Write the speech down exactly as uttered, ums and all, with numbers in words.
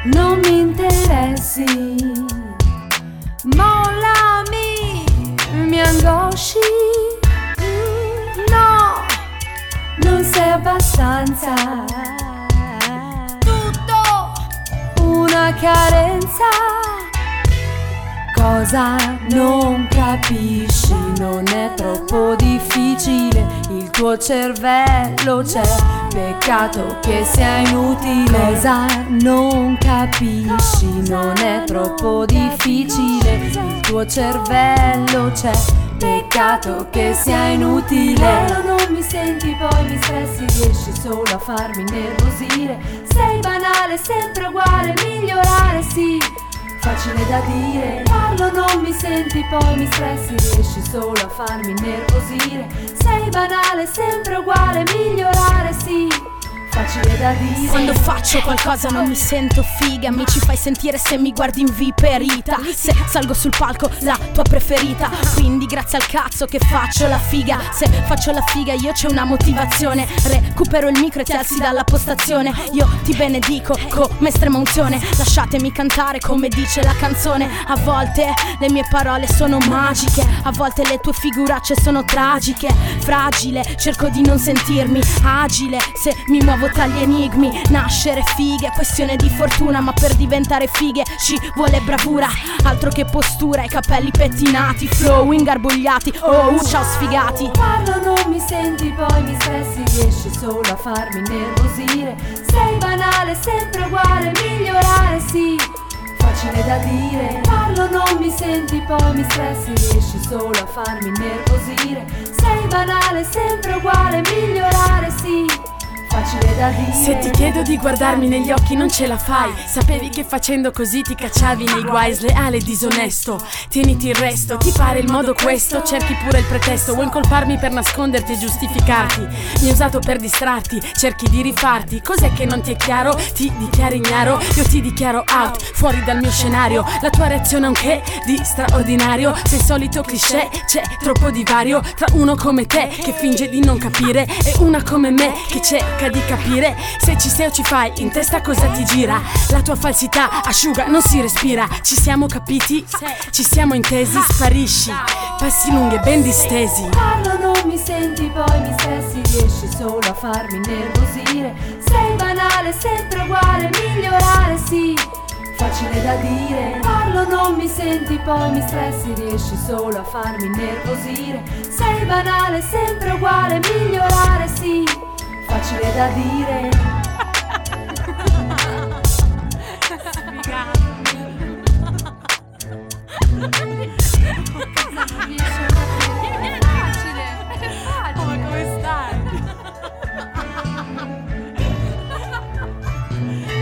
non mi interessi, mollami, mi angosci. No, non sei abbastanza, tutto una carenza. Cosa non capisci? Non è troppo difficile, il tuo cervello c'è, peccato che sia inutile. Cosa non capisci? Non è troppo difficile, il tuo cervello c'è, peccato che sia inutile. Parlo, non mi senti, poi mi stressi, riesci solo a farmi innervosire. Sei banale, sempre uguale, migliorare sì, facile da dire. Parlo, non mi senti, poi mi stressi, riesci solo a farmi innervosire. Sei banale, sempre uguale, migliorare sì, facile da dire. Quando faccio qualcosa non mi sento figa, mi ci fai sentire se mi guardi inviperita. Se salgo sul palco la tua preferita, quindi grazie al cazzo che faccio la figa. Se faccio la figa io c'è una motivazione, recupero il micro e ti alzi dalla postazione. Io ti benedico come estrema unzione, lasciatemi cantare come dice la canzone. A volte le mie parole sono magiche, a volte le tue figuracce sono tragiche. Fragile, cerco di non sentirmi agile se mi muovo tra gli enigmi. Nascere fighe è questione di fortuna, ma per diventare fighe ci vuole bravura. Altro che postura, i capelli pettinati, flow ingarbugliati, oh ciao sfigati. Parlo, non mi senti, poi mi stressi, riesci solo a farmi innervosire. Sei banale, sempre uguale, migliorare sì, facile da dire. Parlo, non mi senti, poi mi stressi, riesci solo a farmi innervosire. Sei banale, sempre uguale, migliorare sì, facile da dire. Se ti chiedo di guardarmi negli occhi non ce la fai, sapevi che facendo così ti cacciavi nei guai. Sleale e disonesto, tieniti il resto. Ti pare il modo questo? Cerchi pure il pretesto. Vuoi incolparmi per nasconderti e giustificarti. Mi hai usato per distrarti, cerchi di rifarti. Cos'è che non ti è chiaro? Ti dichiari ignaro, io ti dichiaro out, fuori dal mio scenario. La tua reazione è un che di straordinario. Sei solito cliché, c'è troppo divario tra uno come te che finge di non capire e una come me che cerca di capire. Se ci sei o ci fai, in testa cosa ti gira? La tua falsità asciuga, non si respira. Ci siamo capiti? Ci siamo intesi? Sparisci, passi lunghi e ben distesi. Parlo, non mi senti, poi mi stressi, riesci solo a farmi innervosire. Sei banale, sempre uguale, migliorare sì, facile da dire. Parlo, non mi senti, poi mi stressi, riesci solo a farmi innervosire. Sei banale, sempre uguale, migliorare sì, facile da dire. Ma come stai?